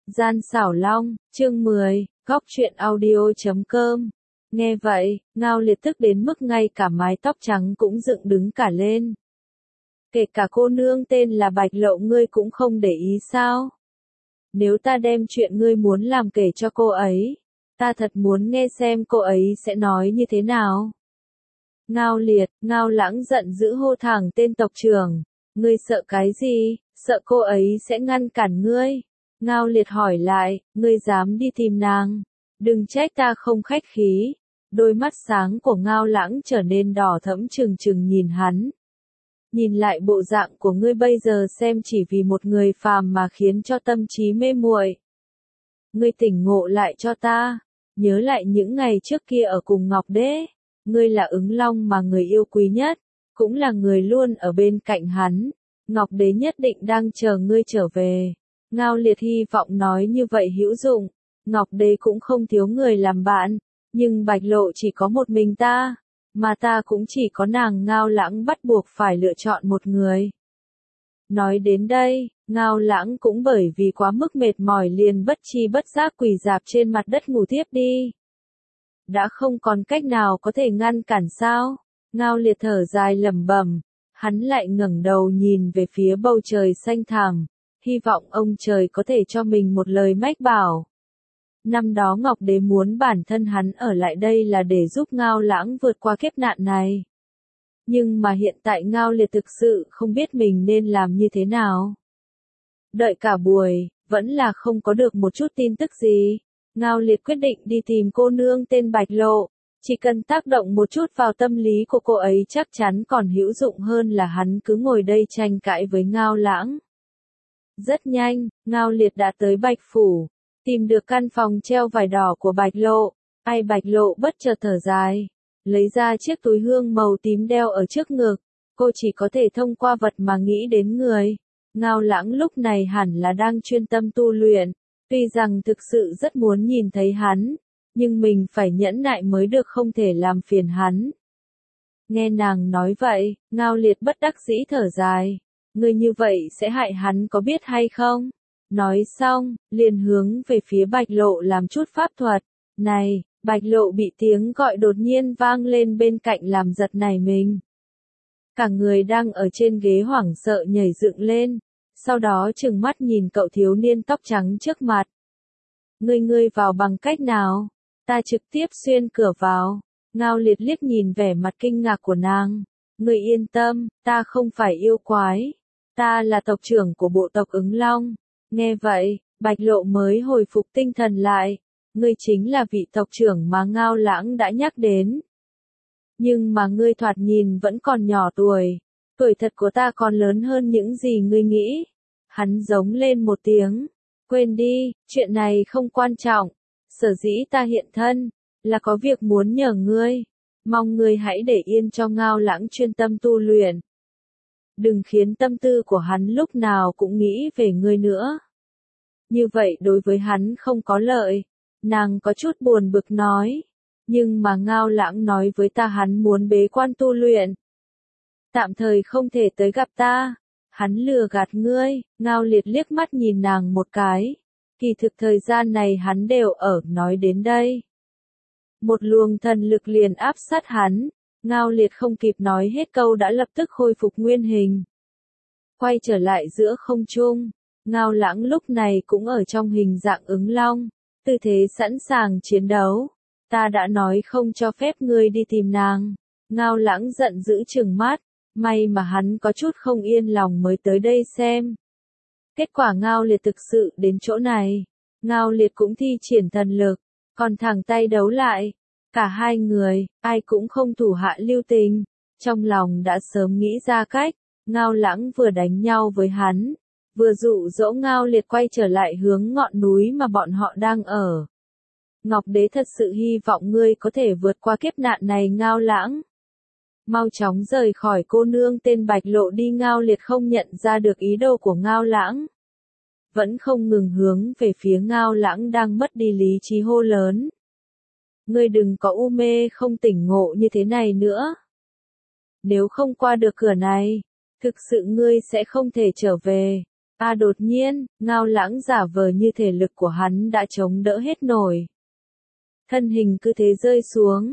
Gian xảo long, chương 10, góc truyện audio.com. Nghe vậy, Ngao Liệt tức đến mức ngay cả mái tóc trắng cũng dựng đứng cả lên. Kể cả cô nương tên là Bạch Lộ ngươi cũng không để ý sao? Nếu ta đem chuyện ngươi muốn làm kể cho cô ấy, ta thật muốn nghe xem cô ấy sẽ nói như thế nào. Ngao Liệt, Ngao Lãng giận dữ hô thẳng tên tộc trưởng. Ngươi sợ cái gì, sợ cô ấy sẽ ngăn cản ngươi. Ngao Liệt hỏi lại, ngươi dám đi tìm nàng, đừng trách ta không khách khí. Đôi mắt sáng của Ngao Lãng trở nên đỏ thẫm trừng trừng nhìn hắn. Nhìn lại bộ dạng của ngươi bây giờ xem chỉ vì một người phàm mà khiến cho tâm trí mê muội. Ngươi tỉnh ngộ lại cho ta, nhớ lại những ngày trước kia ở cùng Ngọc Đế, ngươi là ứng long mà người yêu quý nhất, cũng là người luôn ở bên cạnh hắn. Ngọc Đế nhất định đang chờ ngươi trở về. Ngao Liệt hy vọng nói như vậy hữu dụng. Ngọc Đế cũng không thiếu người làm bạn, nhưng Bạch Lộ chỉ có một mình ta, mà ta cũng chỉ có nàng. Ngao Lãng bắt buộc phải lựa chọn một người. Nói đến đây, Ngao Lãng cũng bởi vì quá mức mệt mỏi liền bất tri bất giác quỳ rạp trên mặt đất ngủ thiếp đi. Đã không còn cách nào có thể ngăn cản sao? Ngao Liệt thở dài lẩm bẩm, hắn lại ngẩng đầu nhìn về phía bầu trời xanh thẳm, hy vọng ông trời có thể cho mình một lời mách bảo. Năm đó Ngọc Đế muốn bản thân hắn ở lại đây là để giúp Ngao Lãng vượt qua kiếp nạn này. Nhưng mà hiện tại Ngao Liệt thực sự không biết mình nên làm như thế nào. Đợi cả buổi, vẫn là không có được một chút tin tức gì. Ngao Liệt quyết định đi tìm cô nương tên Bạch Lộ. Chỉ cần tác động một chút vào tâm lý của cô ấy chắc chắn còn hữu dụng hơn là hắn cứ ngồi đây tranh cãi với Ngao Lãng. Rất nhanh, Ngao Liệt đã tới Bạch Phủ, tìm được căn phòng treo vải đỏ của Bạch Lộ. Bạch Lộ bất chợt thở dài, lấy ra chiếc túi hương màu tím đeo ở trước ngực. Cô chỉ có thể thông qua vật mà nghĩ đến người. Ngao Lãng lúc này hẳn là đang chuyên tâm tu luyện, tuy rằng thực sự rất muốn nhìn thấy hắn, nhưng mình phải nhẫn nại mới được, không thể làm phiền hắn. Nghe nàng nói vậy, Ngao Liệt bất đắc dĩ thở dài. Ngươi như vậy sẽ hại hắn có biết hay không? Nói xong, liền hướng về phía Bạch Lộ làm chút pháp thuật. Này, Bạch Lộ bị tiếng gọi đột nhiên vang lên bên cạnh làm giật nảy mình. Cả người đang ở trên ghế hoảng sợ nhảy dựng lên, sau đó trừng mắt nhìn cậu thiếu niên tóc trắng trước mặt. Ngươi vào bằng cách nào? Ta trực tiếp xuyên cửa vào. Ngao Liệt liếc nhìn vẻ mặt kinh ngạc của nàng. Ngươi yên tâm, ta không phải yêu quái. Ta là tộc trưởng của bộ tộc Ứng Long. Nghe vậy, Bạch Lộ mới hồi phục tinh thần lại. Ngươi chính là vị tộc trưởng mà Ngao Lãng đã nhắc đến. Nhưng mà ngươi thoạt nhìn vẫn còn nhỏ tuổi. Tuổi thật của ta còn lớn hơn những gì ngươi nghĩ. Hắn giống lên một tiếng. Quên đi, chuyện này không quan trọng. Sở dĩ ta hiện thân, là có việc muốn nhờ ngươi. Mong ngươi hãy để yên cho Ngao Lãng chuyên tâm tu luyện. Đừng khiến tâm tư của hắn lúc nào cũng nghĩ về ngươi nữa. Như vậy đối với hắn không có lợi. Nàng có chút buồn bực nói. Nhưng mà Ngao Lãng nói với ta hắn muốn bế quan tu luyện. Tạm thời không thể tới gặp ta. Hắn lừa gạt ngươi. Ngao Liệt liếc mắt nhìn nàng một cái. Kỳ thực thời gian này hắn đều ở. Nói đến đây, một luồng thần lực liền áp sát hắn. Ngao Liệt không kịp nói hết câu đã lập tức khôi phục nguyên hình, quay trở lại giữa không trung. Ngao Lãng lúc này cũng ở trong hình dạng Ứng Long, tư thế sẵn sàng chiến đấu. Ta đã nói không cho phép ngươi đi tìm nàng. Ngao Lãng giận dữ trừng mắt, may mà hắn có chút không yên lòng mới tới đây xem. Kết quả Ngao Liệt thực sự đến chỗ này. Ngao Liệt cũng thi triển thần lực, còn thẳng tay đấu lại. Cả hai người, ai cũng không thủ hạ lưu tình. Trong lòng đã sớm nghĩ ra cách. Ngao Lãng vừa đánh nhau với hắn, vừa dụ dỗ Ngao Liệt quay trở lại hướng ngọn núi mà bọn họ đang ở. Ngọc Đế thật sự hy vọng ngươi có thể vượt qua kiếp nạn này Ngao Lãng. Mau chóng rời khỏi cô nương tên Bạch Lộ đi. Ngao Liệt không nhận ra được ý đồ của Ngao Lãng, vẫn không ngừng hướng về phía Ngao Lãng đang mất đi lý trí hô lớn. Ngươi đừng có u mê không tỉnh ngộ như thế này nữa. Nếu không qua được cửa này, thực sự ngươi sẽ không thể trở về. Đột nhiên, Ngao Lãng giả vờ như thể lực của hắn đã chống đỡ hết nổi. Thân hình cứ thế rơi xuống.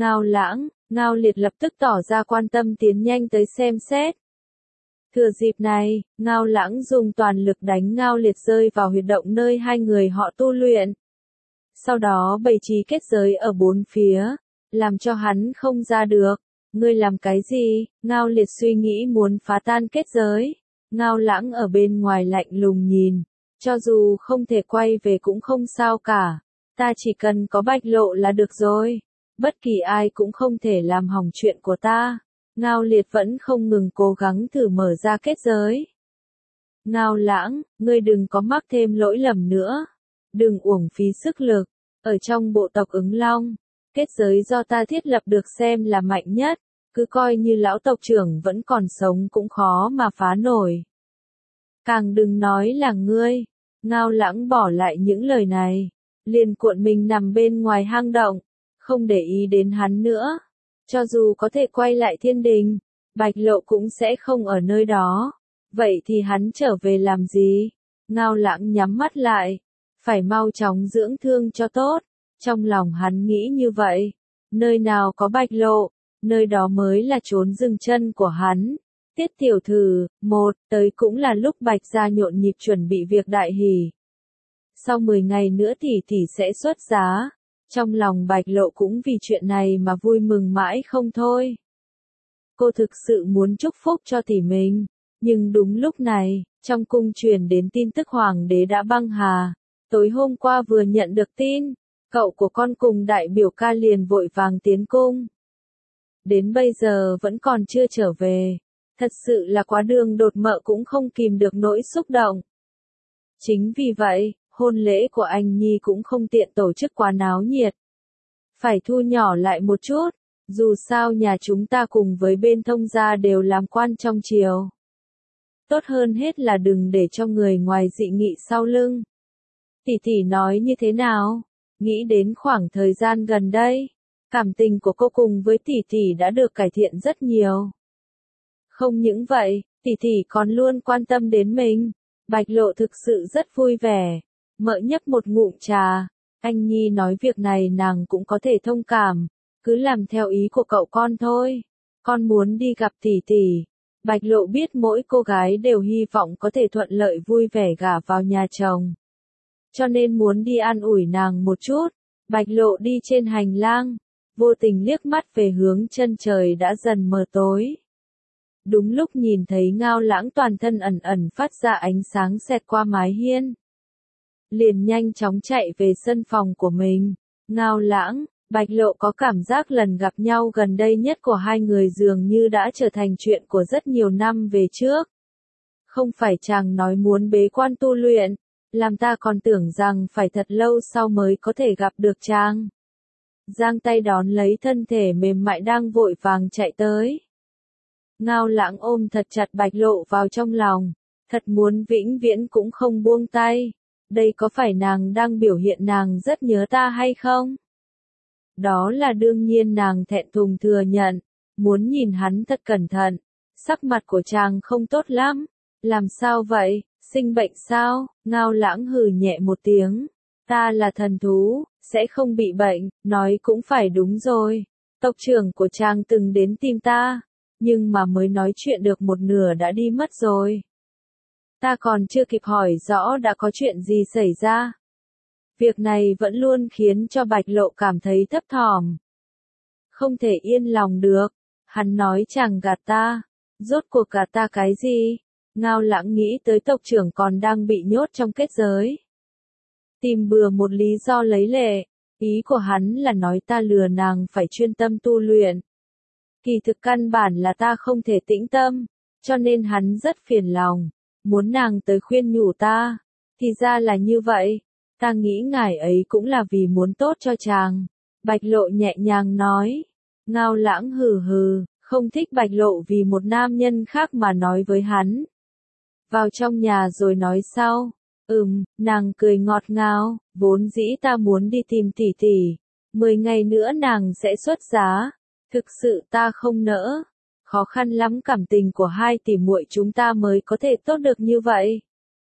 Ngao Liệt lập tức tỏ ra quan tâm tiến nhanh tới xem xét. Thừa dịp này, Ngao Lãng dùng toàn lực đánh Ngao Liệt rơi vào huyệt động nơi hai người họ tu luyện. Sau đó bày trí kết giới ở bốn phía, làm cho hắn không ra được. Ngươi làm cái gì? Ngao Liệt suy nghĩ muốn phá tan kết giới. Ngao Lãng ở bên ngoài lạnh lùng nhìn. Cho dù không thể quay về cũng không sao cả. Ta chỉ cần có Bạch Lộ là được rồi. Bất kỳ ai cũng không thể làm hỏng chuyện của ta. Ngao Liệt vẫn không ngừng cố gắng thử mở ra kết giới. Ngao Lãng, ngươi đừng có mắc thêm lỗi lầm nữa. Đừng uổng phí sức lực. Ở trong bộ tộc Ứng Long, kết giới do ta thiết lập được xem là mạnh nhất. Cứ coi như lão tộc trưởng vẫn còn sống cũng khó mà phá nổi. Càng đừng nói là ngươi. Ngao Lãng bỏ lại những lời này. Liền cuộn mình nằm bên ngoài hang động. Không để ý đến hắn nữa. Cho dù có thể quay lại thiên đình, Bạch Lộ cũng sẽ không ở nơi đó. Vậy thì hắn trở về làm gì? Ngao Lãng nhắm mắt lại. Phải mau chóng dưỡng thương cho tốt. Trong lòng hắn nghĩ như vậy. Nơi nào có Bạch Lộ, nơi đó mới là chốn dừng chân của hắn. Tiết tiểu thư, tới cũng là lúc Bạch gia nhộn nhịp chuẩn bị việc đại hỷ. Sau 10 ngày nữa tỷ sẽ xuất giá. Trong lòng Bạch Lộ cũng vì chuyện này mà vui mừng mãi không thôi. Cô thực sự muốn chúc phúc cho tỷ mình. Nhưng đúng lúc này, trong cung truyền đến tin tức hoàng đế đã băng hà. Tối hôm qua vừa nhận được tin, cậu của con cùng đại biểu ca liền vội vàng tiến cung. Đến bây giờ vẫn còn chưa trở về. Thật sự là quá đường đột mợ cũng không kìm được nỗi xúc động. Chính vì vậy, hôn lễ của anh Nhi cũng không tiện tổ chức quá náo nhiệt. Phải thu nhỏ lại một chút, dù sao nhà chúng ta cùng với bên thông gia đều làm quan trong triều. Tốt hơn hết là đừng để cho người ngoài dị nghị sau lưng. Tỷ nói như thế nào? Nghĩ đến khoảng thời gian gần đây, cảm tình của cô cùng với tỷ đã được cải thiện rất nhiều. Không những vậy, tỷ còn luôn quan tâm đến mình. Bạch Lộ thực sự rất vui vẻ. Mợ nhấp một ngụm trà. Anh Nhi nói việc này nàng cũng có thể thông cảm. Cứ làm theo ý của cậu con thôi. Con muốn đi gặp tỷ. Bạch Lộ biết mỗi cô gái đều hy vọng có thể thuận lợi vui vẻ gả vào nhà chồng. Cho nên muốn đi an ủi nàng một chút. Bạch Lộ đi trên hành lang. Vô tình liếc mắt về hướng chân trời đã dần mờ tối. Đúng lúc nhìn thấy Ngao Lãng toàn thân ẩn ẩn phát ra ánh sáng xẹt qua mái hiên. Liền nhanh chóng chạy về sân phòng của mình. Ngao Lãng, Bạch Lộ có cảm giác lần gặp nhau gần đây nhất của hai người dường như đã trở thành chuyện của rất nhiều năm về trước. Không phải chàng nói muốn bế quan tu luyện, làm ta còn tưởng rằng phải thật lâu sau mới có thể gặp được chàng. Giang tay đón lấy thân thể mềm mại đang vội vàng chạy tới. Ngao Lãng ôm thật chặt Bạch Lộ vào trong lòng, thật muốn vĩnh viễn cũng không buông tay. Đây có phải nàng đang biểu hiện nàng rất nhớ ta hay không? Đó là đương nhiên nàng thẹn thùng thừa nhận, muốn nhìn hắn thật cẩn thận. Sắc mặt của chàng không tốt lắm. Làm sao vậy, sinh bệnh sao? Ngao Lãng hừ nhẹ một tiếng. Ta là thần thú, sẽ không bị bệnh, nói cũng phải đúng rồi. Tộc trưởng của chàng từng đến tìm ta, nhưng mà mới nói chuyện được một nửa đã đi mất rồi. Ta còn chưa kịp hỏi rõ đã có chuyện gì xảy ra. Việc này vẫn luôn khiến cho Bạch Lộ cảm thấy thấp thỏm. Không thể yên lòng được. Hắn nói chàng gạt ta. Rốt cuộc gạt ta cái gì? Ngao Lãng nghĩ tới tộc trưởng còn đang bị nhốt trong kết giới. Tìm bừa một lý do lấy lệ. Ý của hắn là nói ta lừa nàng phải chuyên tâm tu luyện. Kỳ thực căn bản là ta không thể tĩnh tâm. Cho nên hắn rất phiền lòng. Muốn nàng tới khuyên nhủ ta. Thì ra là như vậy. Ta nghĩ ngài ấy cũng là vì muốn tốt cho chàng. Bạch Lộ nhẹ nhàng nói. Ngao Lãng hừ hừ, không thích Bạch Lộ vì một nam nhân khác mà nói với hắn. Vào trong nhà rồi nói sau. Nàng cười ngọt ngào, vốn dĩ ta muốn đi tìm tỷ. 10 ngày nữa nàng sẽ xuất giá. Thực sự ta không nỡ. Khó khăn lắm cảm tình của hai tỷ muội chúng ta mới có thể tốt được như vậy.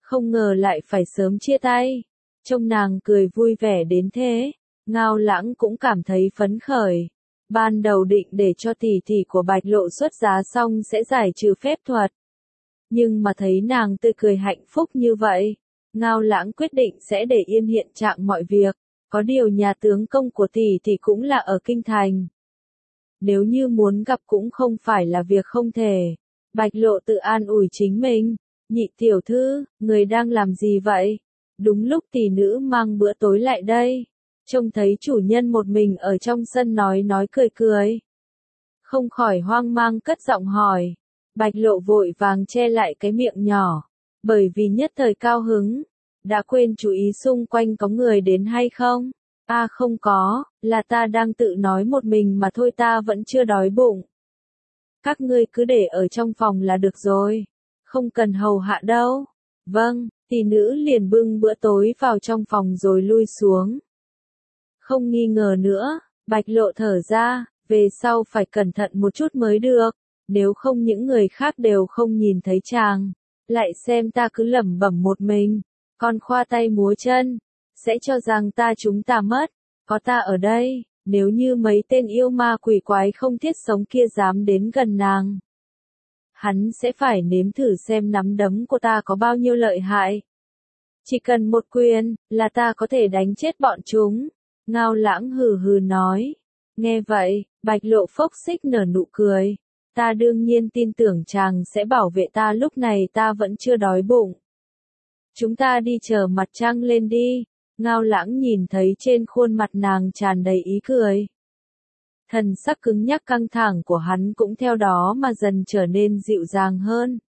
Không ngờ lại phải sớm chia tay. Trông nàng cười vui vẻ đến thế, Ngao Lãng cũng cảm thấy phấn khởi. Ban đầu định để cho tỷ tỷ của Bạch Lộ xuất giá xong sẽ giải trừ phép thuật. Nhưng mà thấy nàng tươi cười hạnh phúc như vậy, Ngao Lãng quyết định sẽ để yên hiện trạng mọi việc. Có điều nhà tướng công của tỷ tỷ cũng là ở kinh thành. Nếu như muốn gặp cũng không phải là việc không thể. Bạch Lộ tự an ủi chính mình. Nhị tiểu thư, người đang làm gì vậy? Đúng lúc tỷ nữ mang bữa tối lại đây. Trông thấy chủ nhân một mình ở trong sân nói cười cười. Không khỏi hoang mang cất giọng hỏi. Bạch Lộ vội vàng che lại cái miệng nhỏ. Bởi vì nhất thời cao hứng. Đã quên chú ý xung quanh có người đến hay không? À không có, là ta đang tự nói một mình mà thôi, ta vẫn chưa đói bụng. Các ngươi cứ để ở trong phòng là được rồi. Không cần hầu hạ đâu. Vâng, tỷ nữ liền bưng bữa tối vào trong phòng rồi lui xuống. Không nghi ngờ nữa, Bạch Lộ thở ra, về sau phải cẩn thận một chút mới được, nếu không những người khác đều không nhìn thấy chàng, lại xem ta cứ lẩm bẩm một mình, còn khoa tay múa chân, sẽ cho rằng chúng ta mất, có ta ở đây, nếu như mấy tên yêu ma quỷ quái không thiết sống kia dám đến gần nàng. Hắn sẽ phải nếm thử xem nắm đấm của ta có bao nhiêu lợi hại. Chỉ cần một quyền, là ta có thể đánh chết bọn chúng. Ngao Lãng hừ hừ nói. Nghe vậy, Bạch Lộ phốc xích nở nụ cười. Ta đương nhiên tin tưởng chàng sẽ bảo vệ ta, lúc này ta vẫn chưa đói bụng. Chúng ta đi chờ mặt trăng lên đi. Ngao Lãng nhìn thấy trên khuôn mặt nàng tràn đầy ý cười. Thần sắc cứng nhắc căng thẳng của hắn cũng theo đó mà dần trở nên dịu dàng hơn.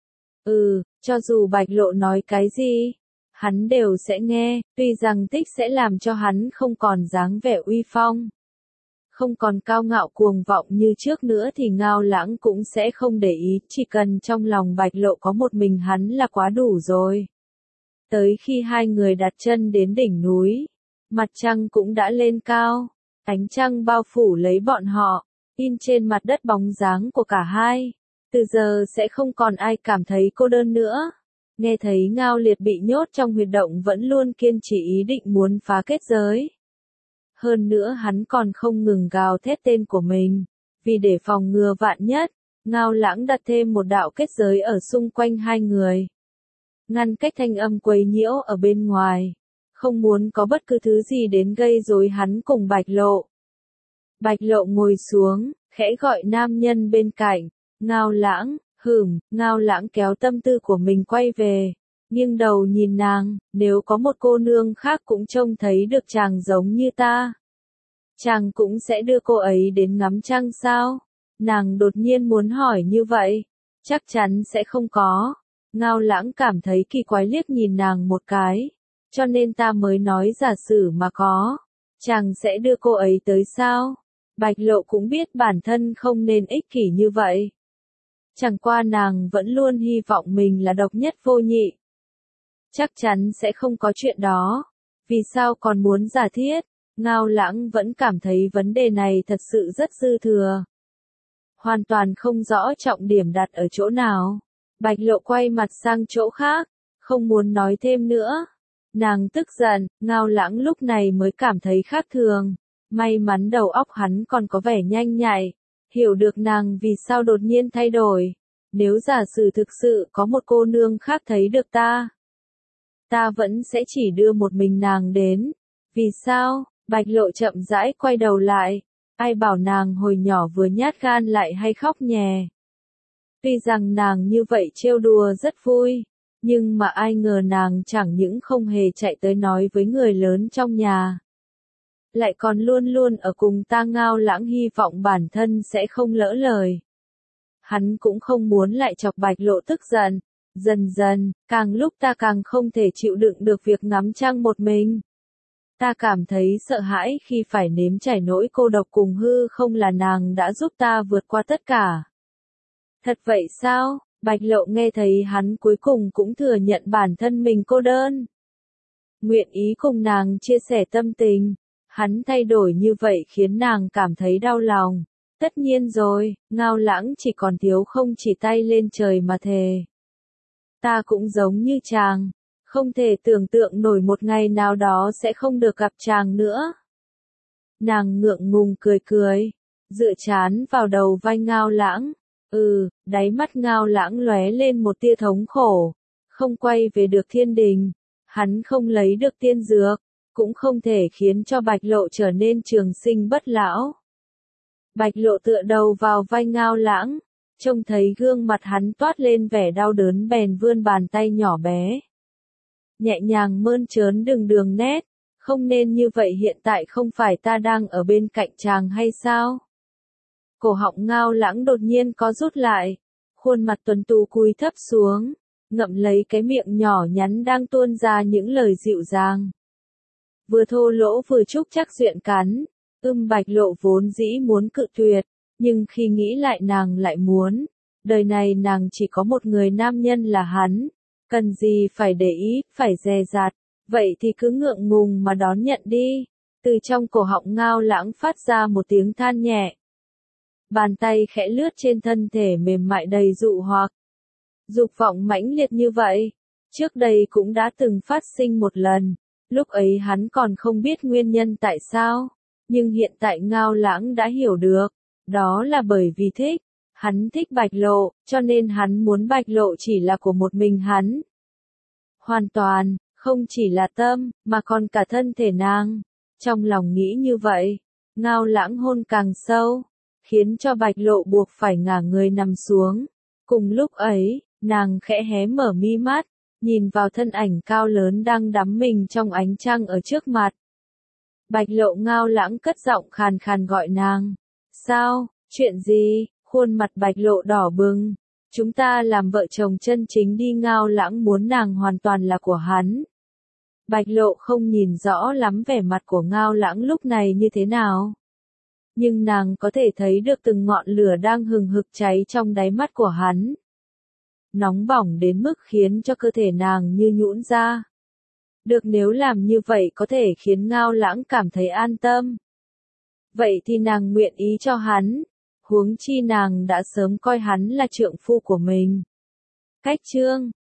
Cho dù Bạch Lộ nói cái gì, hắn đều sẽ nghe, tuy rằng tích sẽ làm cho hắn không còn dáng vẻ uy phong. Không còn cao ngạo cuồng vọng như trước nữa thì Ngao Lãng cũng sẽ không để ý, chỉ cần trong lòng Bạch Lộ có một mình hắn là quá đủ rồi. Tới khi hai người đặt chân đến đỉnh núi, mặt trăng cũng đã lên cao. Ánh trăng bao phủ lấy bọn họ, in trên mặt đất bóng dáng của cả hai. Từ giờ sẽ không còn ai cảm thấy cô đơn nữa. Nghe thấy Ngao Liệt bị nhốt trong huyệt động vẫn luôn kiên trì ý định muốn phá kết giới. Hơn nữa hắn còn không ngừng gào thét tên của mình. Vì để phòng ngừa vạn nhất, Ngao Lãng đặt thêm một đạo kết giới ở xung quanh hai người. Ngăn cách thanh âm quấy nhiễu ở bên ngoài. Không muốn có bất cứ thứ gì đến gây rối hắn cùng Bạch Lộ. Bạch Lộ ngồi xuống, khẽ gọi nam nhân bên cạnh. Ngao Lãng, Ngao Lãng kéo tâm tư của mình quay về. Nghiêng đầu nhìn nàng, nếu có một cô nương khác cũng trông thấy được chàng giống như ta. Chàng cũng sẽ đưa cô ấy đến ngắm trăng sao? Nàng đột nhiên muốn hỏi như vậy. Chắc chắn sẽ không có. Ngao Lãng cảm thấy kỳ quái liếc nhìn nàng một cái. Cho nên ta mới nói giả sử mà có. Chàng sẽ đưa cô ấy tới sao? Bạch Lộ cũng biết bản thân không nên ích kỷ như vậy. Chẳng qua nàng vẫn luôn hy vọng mình là độc nhất vô nhị. Chắc chắn sẽ không có chuyện đó. Vì sao còn muốn giả thiết? Ngao Lãng vẫn cảm thấy vấn đề này thật sự rất dư thừa. Hoàn toàn không rõ trọng điểm đặt ở chỗ nào. Bạch Lộ quay mặt sang chỗ khác, không muốn nói thêm nữa. Nàng tức giận, Ngao Lãng lúc này mới cảm thấy khác thường. May mắn đầu óc hắn còn có vẻ nhanh nhạy, hiểu được nàng vì sao đột nhiên thay đổi. Nếu giả sử thực sự có một cô nương khác thấy được ta vẫn sẽ chỉ đưa một mình nàng đến. Vì sao? Bạch Lộ chậm rãi quay đầu lại. Ai bảo nàng hồi nhỏ vừa nhát gan lại hay khóc nhè. Tuy rằng nàng như vậy trêu đùa rất vui, nhưng mà ai ngờ nàng chẳng những không hề chạy tới nói với người lớn trong nhà. Lại còn luôn luôn ở cùng ta. Ngao Lãng hy vọng bản thân sẽ không lỡ lời. Hắn cũng không muốn lại chọc Bạch Lộ tức giận. Dần dần, càng lúc ta càng không thể chịu đựng được việc ngắm trăng một mình. Ta cảm thấy sợ hãi khi phải nếm trải nỗi cô độc cùng hư không, là nàng đã giúp ta vượt qua tất cả. Thật vậy sao? Bạch Lộ nghe thấy hắn cuối cùng cũng thừa nhận bản thân mình cô đơn. Nguyện ý cùng nàng chia sẻ tâm tình. Hắn thay đổi như vậy khiến nàng cảm thấy đau lòng. Tất nhiên rồi, Ngao Lãng chỉ còn thiếu không chỉ tay lên trời mà thề. Ta cũng giống như chàng, không thể tưởng tượng nổi một ngày nào đó sẽ không được gặp chàng nữa. Nàng ngượng ngùng cười cười, dựa trán vào đầu vai Ngao Lãng. Đáy mắt Ngao Lãng lóe lên một tia thống khổ, không quay về được thiên đình, hắn không lấy được tiên dược, cũng không thể khiến cho Bạch Lộ trở nên trường sinh bất lão. Bạch Lộ tựa đầu vào vai Ngao Lãng, trông thấy gương mặt hắn toát lên vẻ đau đớn bèn vươn bàn tay nhỏ bé. Nhẹ nhàng mơn trớn đường nét, không nên như vậy, hiện tại không phải ta đang ở bên cạnh chàng hay sao? Cổ họng Ngao Lãng đột nhiên có rút lại, khuôn mặt tuấn tú cúi thấp xuống, ngậm lấy cái miệng nhỏ nhắn đang tuôn ra những lời dịu dàng. Vừa thô lỗ vừa trúc chắc duyện cắn, Bạch Lộ vốn dĩ muốn cự tuyệt, nhưng khi nghĩ lại nàng lại muốn, đời này nàng chỉ có một người nam nhân là hắn, cần gì phải để ý, phải dè dặt, vậy thì cứ ngượng ngùng mà đón nhận đi. Từ trong cổ họng Ngao Lãng phát ra một tiếng than nhẹ. Bàn tay khẽ lướt trên thân thể mềm mại đầy dụ hoặc. Dục vọng mãnh liệt như vậy, trước đây cũng đã từng phát sinh một lần, lúc ấy hắn còn không biết nguyên nhân tại sao, nhưng hiện tại Ngao Lãng đã hiểu được, đó là bởi vì thích, hắn thích Bạch Lộ, cho nên hắn muốn Bạch Lộ chỉ là của một mình hắn. Hoàn toàn, không chỉ là tâm, mà còn cả thân thể nàng. Trong lòng nghĩ như vậy, Ngao Lãng hôn càng sâu, khiến cho Bạch Lộ buộc phải ngả người nằm xuống. Cùng lúc ấy, nàng khẽ hé mở mi mắt, nhìn vào thân ảnh cao lớn đang đắm mình trong ánh trăng ở trước mặt. Bạch Lộ. Ngao Lãng cất giọng khàn khàn gọi nàng. Sao, chuyện gì? Khuôn mặt Bạch Lộ đỏ bừng. Chúng ta làm vợ chồng chân chính đi. Ngao Lãng muốn nàng hoàn toàn là của hắn. Bạch Lộ không nhìn rõ lắm vẻ mặt của Ngao Lãng lúc này như thế nào. Nhưng nàng có thể thấy được từng ngọn lửa đang hừng hực cháy trong đáy mắt của hắn. Nóng bỏng đến mức khiến cho cơ thể nàng như nhũn ra. Được, nếu làm như vậy có thể khiến Ngao Lãng cảm thấy an tâm. Vậy thì nàng nguyện ý cho hắn, huống chi nàng đã sớm coi hắn là trượng phu của mình. Cách chương